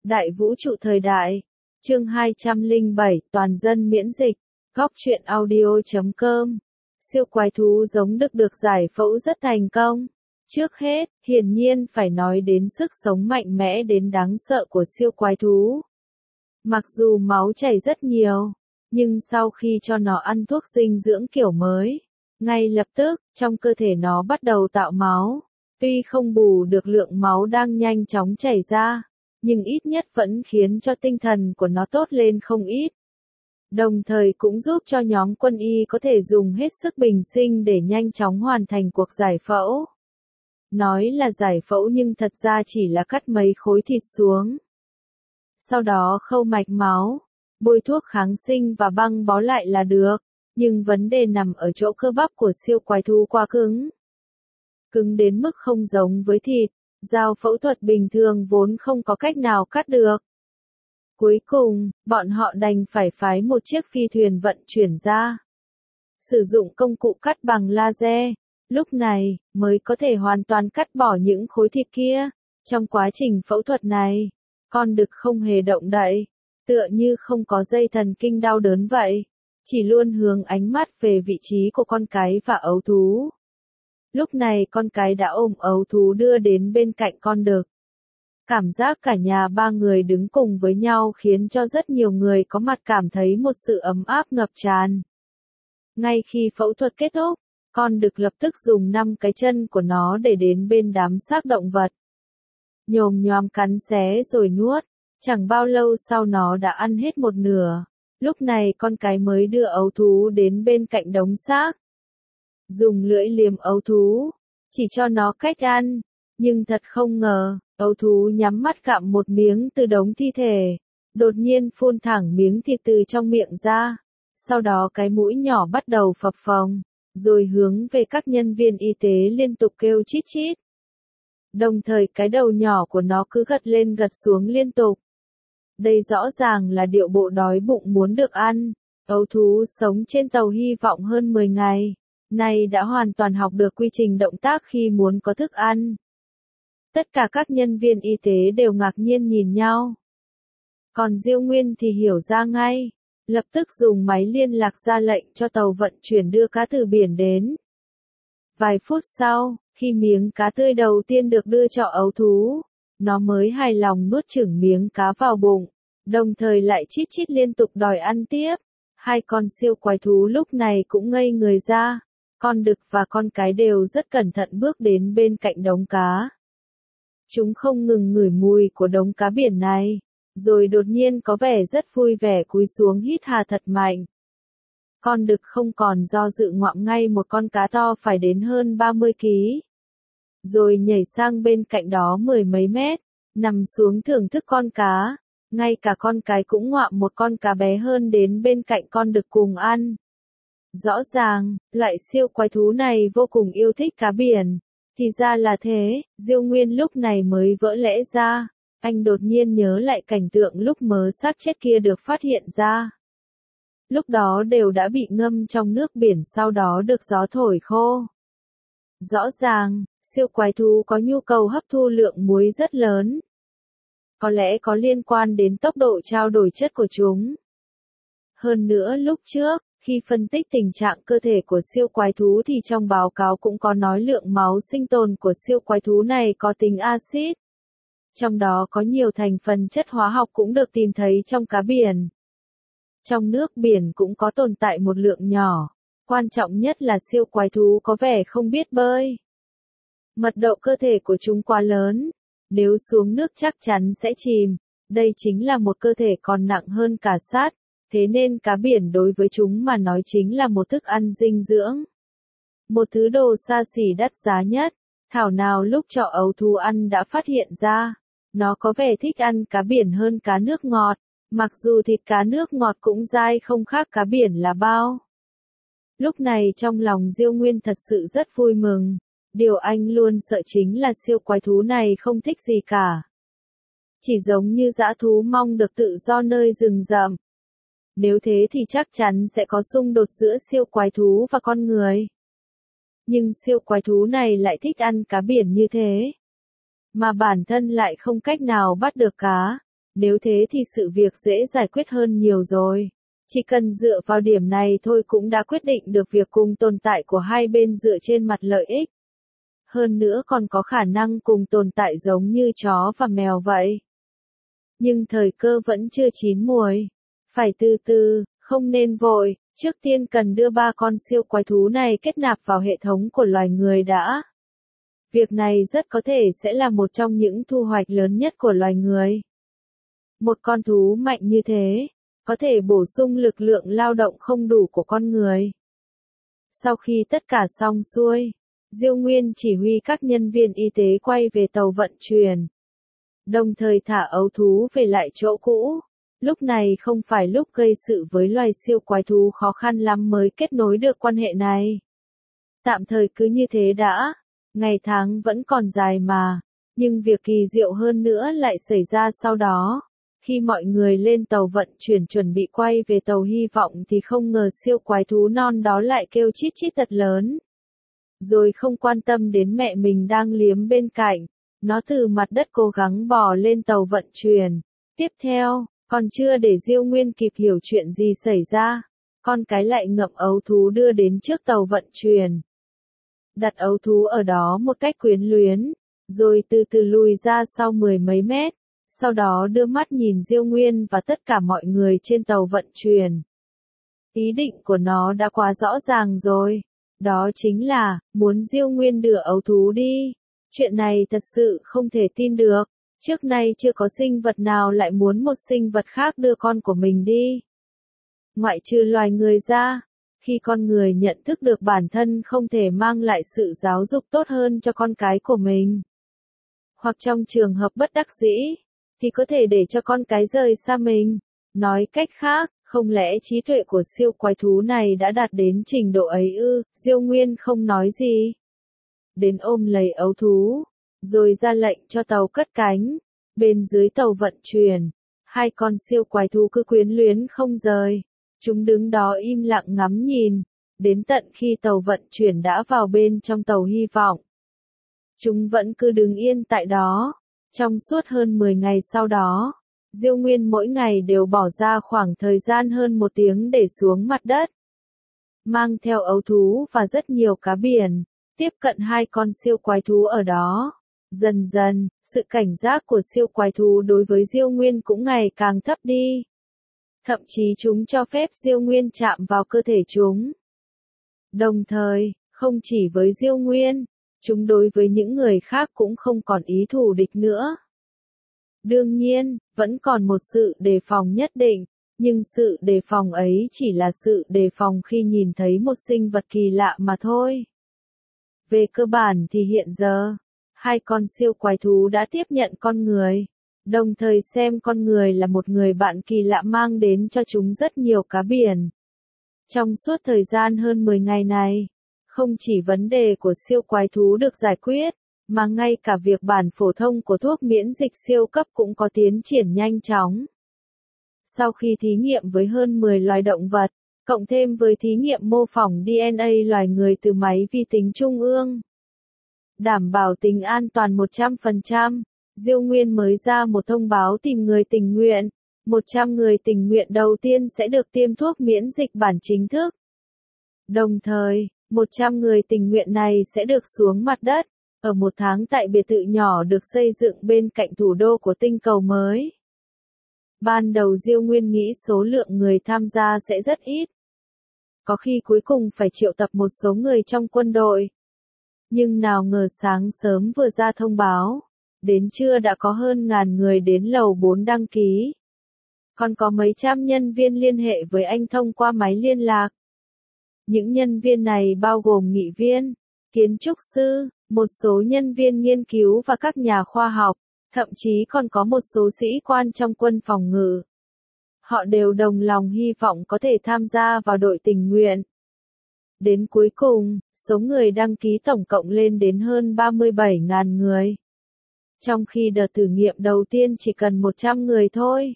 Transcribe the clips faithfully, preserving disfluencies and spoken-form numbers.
Đại vũ trụ thời đại. Chương hai trăm lẻ bảy, toàn dân miễn dịch. Góc truyện audio chấm com. Siêu quái thú giống Đức được giải phẫu rất thành công. Trước hết, hiển nhiên phải nói đến sức sống mạnh mẽ đến đáng sợ của siêu quái thú. Mặc dù máu chảy rất nhiều, nhưng sau khi cho nó ăn thuốc dinh dưỡng kiểu mới, ngay lập tức, trong cơ thể nó bắt đầu tạo máu. Tuy không bù được lượng máu đang nhanh chóng chảy ra, nhưng ít nhất vẫn khiến cho tinh thần của nó tốt lên không ít. Đồng thời cũng giúp cho nhóm quân y có thể dùng hết sức bình sinh để nhanh chóng hoàn thành cuộc giải phẫu. Nói là giải phẫu nhưng thật ra chỉ là cắt mấy khối thịt xuống. Sau đó khâu mạch máu, bôi thuốc kháng sinh và băng bó lại là được, nhưng vấn đề nằm ở chỗ cơ bắp của siêu quái thú quá cứng. Cứng đến mức không giống với thịt, dao phẫu thuật bình thường vốn không có cách nào cắt được. Cuối cùng, bọn họ đành phải phái một chiếc phi thuyền vận chuyển ra. Sử dụng công cụ cắt bằng laser, lúc này, mới có thể hoàn toàn cắt bỏ những khối thịt kia. Trong quá trình phẫu thuật này, con đực không hề động đậy, tựa như không có dây thần kinh đau đớn vậy, chỉ luôn hướng ánh mắt về vị trí của con cái và ấu thú. Lúc này con cái đã ôm ấu thú đưa đến bên cạnh con đực. Cảm giác cả nhà ba người đứng cùng với nhau khiến cho rất nhiều người có mặt cảm thấy một sự ấm áp ngập tràn. Ngay khi phẫu thuật kết thúc, con đực lập tức dùng năm cái chân của nó để đến bên đám xác động vật. Nhồm nhòm cắn xé rồi nuốt, chẳng bao lâu sau nó đã ăn hết một nửa. Lúc này con cái mới đưa ấu thú đến bên cạnh đống xác. Dùng lưỡi liếm ấu thú, chỉ cho nó cách ăn, nhưng thật không ngờ, ấu thú nhắm mắt gặm một miếng từ đống thi thể, đột nhiên phun thẳng miếng thịt từ trong miệng ra, sau đó cái mũi nhỏ bắt đầu phập phồng, rồi hướng về các nhân viên y tế liên tục kêu chít chít. Đồng thời cái đầu nhỏ của nó cứ gật lên gật xuống liên tục. Đây rõ ràng là điệu bộ đói bụng muốn được ăn. Ấu thú sống trên tàu hy vọng hơn mười ngày. Nay đã hoàn toàn học được quy trình động tác khi muốn có thức ăn. Tất cả các nhân viên y tế đều ngạc nhiên nhìn nhau. Còn Diêu Nguyên thì hiểu ra ngay, lập tức dùng máy liên lạc ra lệnh cho tàu vận chuyển đưa cá từ biển đến. Vài phút sau, khi miếng cá tươi đầu tiên được đưa cho ấu thú, nó mới hài lòng nuốt chửng miếng cá vào bụng, đồng thời lại chít chít liên tục đòi ăn tiếp. Hai con siêu quái thú lúc này cũng ngây người ra. Con đực và con cái đều rất cẩn thận bước đến bên cạnh đống cá. Chúng không ngừng ngửi mùi của đống cá biển này, rồi đột nhiên có vẻ rất vui vẻ cúi xuống hít hà thật mạnh. Con đực không còn do dự ngoạm ngay một con cá to phải đến hơn ba mươi ki lô gam. Rồi nhảy sang bên cạnh đó mười mấy mét, nằm xuống thưởng thức con cá. Ngay cả con cái cũng ngoạm một con cá bé hơn đến bên cạnh con đực cùng ăn. Rõ ràng, loại siêu quái thú này vô cùng yêu thích cá biển. Thì ra là thế, Diêu Nguyên lúc này mới vỡ lẽ ra. Anh đột nhiên nhớ lại cảnh tượng lúc mớ xác chết kia được phát hiện ra. Lúc đó đều đã bị ngâm trong nước biển sau đó được gió thổi khô. Rõ ràng, siêu quái thú có nhu cầu hấp thu lượng muối rất lớn. Có lẽ có liên quan đến tốc độ trao đổi chất của chúng. Hơn nữa lúc trước, khi phân tích tình trạng cơ thể của siêu quái thú thì trong báo cáo cũng có nói lượng máu sinh tồn của siêu quái thú này có tính axit. Trong đó có nhiều thành phần chất hóa học cũng được tìm thấy trong cá biển. Trong nước biển cũng có tồn tại một lượng nhỏ. Quan trọng nhất là siêu quái thú có vẻ không biết bơi. Mật độ cơ thể của chúng quá lớn. Nếu xuống nước chắc chắn sẽ chìm. Đây chính là một cơ thể còn nặng hơn cả sắt. Thế nên cá biển đối với chúng mà nói chính là một thức ăn dinh dưỡng. Một thứ đồ xa xỉ đắt giá nhất. Thảo nào lúc cho ấu thú ăn đã phát hiện ra. Nó có vẻ thích ăn cá biển hơn cá nước ngọt. Mặc dù thịt cá nước ngọt cũng dai không khác cá biển là bao. Lúc này trong lòng Diêu Nguyên thật sự rất vui mừng. Điều anh luôn sợ chính là siêu quái thú này không thích gì cả. Chỉ giống như dã thú mong được tự do nơi rừng rậm. Nếu thế thì chắc chắn sẽ có xung đột giữa siêu quái thú và con người. Nhưng siêu quái thú này lại thích ăn cá biển như thế. Mà bản thân lại không cách nào bắt được cá. Nếu thế thì sự việc dễ giải quyết hơn nhiều rồi. Chỉ cần dựa vào điểm này thôi cũng đã quyết định được việc cùng tồn tại của hai bên dựa trên mặt lợi ích. Hơn nữa còn có khả năng cùng tồn tại giống như chó và mèo vậy. Nhưng thời cơ vẫn chưa chín muồi. Phải từ từ, không nên vội, trước tiên cần đưa ba con siêu quái thú này kết nạp vào hệ thống của loài người đã. Việc này rất có thể sẽ là một trong những thu hoạch lớn nhất của loài người. Một con thú mạnh như thế, có thể bổ sung lực lượng lao động không đủ của con người. Sau khi tất cả xong xuôi, Diêu Nguyên chỉ huy các nhân viên y tế quay về tàu vận chuyển. Đồng thời thả ấu thú về lại chỗ cũ. Lúc này không phải lúc gây sự với loài siêu quái thú khó khăn lắm mới kết nối được quan hệ này. Tạm thời cứ như thế đã, ngày tháng vẫn còn dài mà, nhưng việc kỳ diệu hơn nữa lại xảy ra sau đó. Khi mọi người lên tàu vận chuyển chuẩn bị quay về tàu hy vọng thì không ngờ siêu quái thú non đó lại kêu chít chít thật lớn. Rồi không quan tâm đến mẹ mình đang liếm bên cạnh, nó từ mặt đất cố gắng bò lên tàu vận chuyển. Tiếp theo, còn chưa để Diêu Nguyên kịp hiểu chuyện gì xảy ra, con cái lại ngậm ấu thú đưa đến trước tàu vận chuyển. Đặt ấu thú ở đó một cách quyến luyến, rồi từ từ lùi ra sau mười mấy mét, sau đó đưa mắt nhìn Diêu Nguyên và tất cả mọi người trên tàu vận chuyển. Ý định của nó đã quá rõ ràng rồi, đó chính là, muốn Diêu Nguyên đưa ấu thú đi. Chuyện này thật sự không thể tin được, trước nay chưa có sinh vật nào lại muốn một sinh vật khác đưa con của mình đi. Ngoại trừ loài người ra, khi con người nhận thức được bản thân không thể mang lại sự giáo dục tốt hơn cho con cái của mình, hoặc trong trường hợp bất đắc dĩ, thì có thể để cho con cái rời xa mình. Nói cách khác, không lẽ trí tuệ của siêu quái thú này đã đạt đến trình độ ấy ư? Diêu Nguyên không nói gì. Đến ôm lấy ấu thú, rồi ra lệnh cho tàu cất cánh. Bên dưới tàu vận chuyển, hai con siêu quái thú cứ quyến luyến không rời. Chúng đứng đó im lặng ngắm nhìn, đến tận khi tàu vận chuyển đã vào bên trong tàu hy vọng. Chúng vẫn cứ đứng yên tại đó. Trong suốt hơn mười ngày sau đó, Diêu Nguyên mỗi ngày đều bỏ ra khoảng thời gian hơn một tiếng để xuống mặt đất, mang theo ấu thú và rất nhiều cá biển, tiếp cận hai con siêu quái thú ở đó. Dần dần, sự cảnh giác của siêu quái thú đối với Diêu Nguyên cũng ngày càng thấp đi. Thậm chí chúng cho phép Diêu Nguyên chạm vào cơ thể chúng. Đồng thời, không chỉ với Diêu Nguyên, chúng đối với những người khác cũng không còn ý thù địch nữa. Đương nhiên, vẫn còn một sự đề phòng nhất định, nhưng sự đề phòng ấy chỉ là sự đề phòng khi nhìn thấy một sinh vật kỳ lạ mà thôi. Về cơ bản thì hiện giờ, hai con siêu quái thú đã tiếp nhận con người, đồng thời xem con người là một người bạn kỳ lạ mang đến cho chúng rất nhiều cá biển. Trong suốt thời gian hơn mười ngày này, không chỉ vấn đề của siêu quái thú được giải quyết, mà ngay cả việc bản phổ thông của thuốc miễn dịch siêu cấp cũng có tiến triển nhanh chóng. Sau khi thí nghiệm với hơn mười loài động vật, cộng thêm với thí nghiệm mô phỏng đê en a loài người từ máy vi tính trung ương, đảm bảo tính an toàn một trăm phần trăm, Diêu Nguyên mới ra một thông báo tìm người tình nguyện. một trăm người tình nguyện đầu tiên sẽ được tiêm thuốc miễn dịch bản chính thức. Đồng thời, một trăm người tình nguyện này sẽ được xuống mặt đất, ở một tháng tại biệt thự nhỏ được xây dựng bên cạnh thủ đô của tinh cầu mới. Ban đầu Diêu Nguyên nghĩ số lượng người tham gia sẽ rất ít. Có khi cuối cùng phải triệu tập một số người trong quân đội. Nhưng nào ngờ sáng sớm vừa ra thông báo, đến trưa đã có hơn ngàn người đến lầu bốn đăng ký. Còn có mấy trăm nhân viên liên hệ với anh thông qua máy liên lạc. Những nhân viên này bao gồm nghị viên, kiến trúc sư, một số nhân viên nghiên cứu và các nhà khoa học, thậm chí còn có một số sĩ quan trong quân phòng ngự. Họ đều đồng lòng hy vọng có thể tham gia vào đội tình nguyện. Đến cuối cùng, số người đăng ký tổng cộng lên đến hơn ba mươi bảy nghìn người. Trong khi đợt thử nghiệm đầu tiên chỉ cần một trăm người thôi.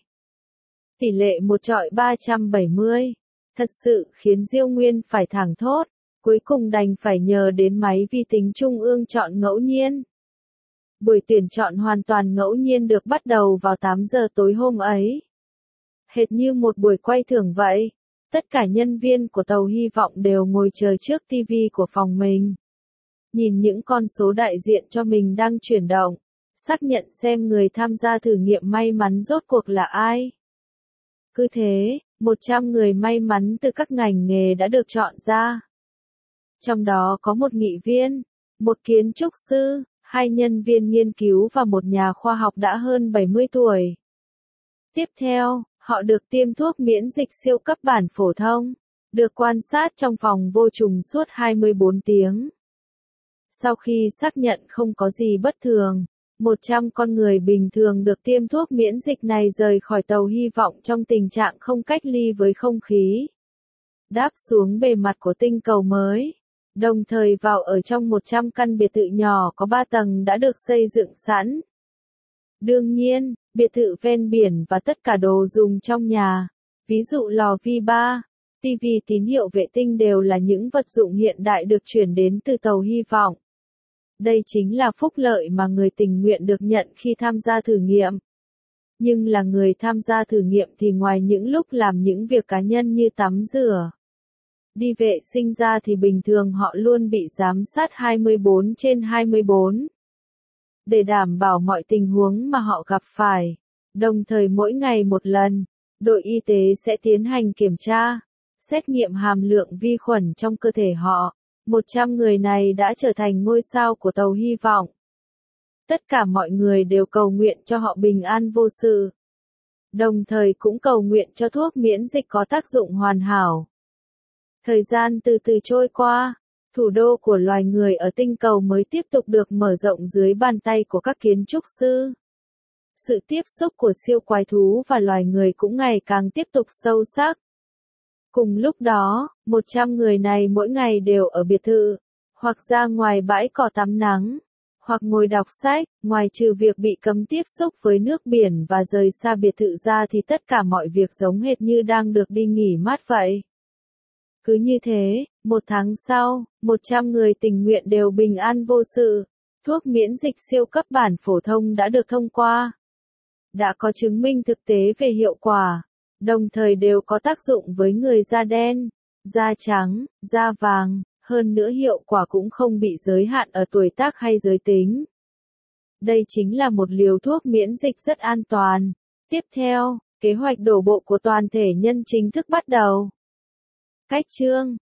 Tỷ lệ một chọi ba trăm bảy mươi. Thật sự khiến Diêu Nguyên phải thảng thốt, cuối cùng đành phải nhờ đến máy vi tính trung ương chọn ngẫu nhiên. Buổi tuyển chọn hoàn toàn ngẫu nhiên được bắt đầu vào tám giờ tối hôm ấy. Hệt như một buổi quay thưởng vậy, tất cả nhân viên của tàu hy vọng đều ngồi chờ trước ti vi của phòng mình. Nhìn những con số đại diện cho mình đang chuyển động, xác nhận xem người tham gia thử nghiệm may mắn rốt cuộc là ai. Cứ thế, một trăm người may mắn từ các ngành nghề đã được chọn ra. Trong đó có một nghị viên, một kiến trúc sư, hai nhân viên nghiên cứu và một nhà khoa học đã hơn bảy mươi tuổi. Tiếp theo, họ được tiêm thuốc miễn dịch siêu cấp bản phổ thông, được quan sát trong phòng vô trùng suốt hai mươi bốn tiếng. Sau khi xác nhận không có gì bất thường, một trăm con người bình thường được tiêm thuốc miễn dịch này rời khỏi tàu hy vọng trong tình trạng không cách ly với không khí. Đáp xuống bề mặt của tinh cầu mới, đồng thời vào ở trong một trăm căn biệt thự nhỏ có ba tầng đã được xây dựng sẵn. Đương nhiên, biệt thự ven biển và tất cả đồ dùng trong nhà, ví dụ lò vi ba, ti vi tín hiệu vệ tinh đều là những vật dụng hiện đại được chuyển đến từ tàu hy vọng. Đây chính là phúc lợi mà người tình nguyện được nhận khi tham gia thử nghiệm. Nhưng là người tham gia thử nghiệm thì ngoài những lúc làm những việc cá nhân như tắm rửa, đi vệ sinh ra thì bình thường họ luôn bị giám sát hai mươi bốn trên hai mươi bốn. Để đảm bảo mọi tình huống mà họ gặp phải, đồng thời mỗi ngày một lần, đội y tế sẽ tiến hành kiểm tra, xét nghiệm hàm lượng vi khuẩn trong cơ thể họ. một trăm người này đã trở thành ngôi sao của tàu hy vọng. Tất cả mọi người đều cầu nguyện cho họ bình an vô sự. Đồng thời cũng cầu nguyện cho thuốc miễn dịch có tác dụng hoàn hảo. Thời gian từ từ trôi qua, thủ đô của loài người ở tinh cầu mới tiếp tục được mở rộng dưới bàn tay của các kiến trúc sư. Sự tiếp xúc của siêu quái thú và loài người cũng ngày càng tiếp tục sâu sắc. Cùng lúc đó, một trăm người này mỗi ngày đều ở biệt thự, hoặc ra ngoài bãi cỏ tắm nắng, hoặc ngồi đọc sách, ngoài trừ việc bị cấm tiếp xúc với nước biển và rời xa biệt thự ra thì tất cả mọi việc giống hệt như đang được đi nghỉ mát vậy. Cứ như thế, một tháng sau, một trăm người tình nguyện đều bình an vô sự, thuốc miễn dịch siêu cấp bản phổ thông đã được thông qua. Đã có chứng minh thực tế về hiệu quả. Đồng thời đều có tác dụng với người da đen, da trắng, da vàng, hơn nữa hiệu quả cũng không bị giới hạn ở tuổi tác hay giới tính. Đây chính là một liều thuốc miễn dịch rất an toàn. Tiếp theo, kế hoạch đổ bộ của toàn thể nhân chính thức bắt đầu. Cách chương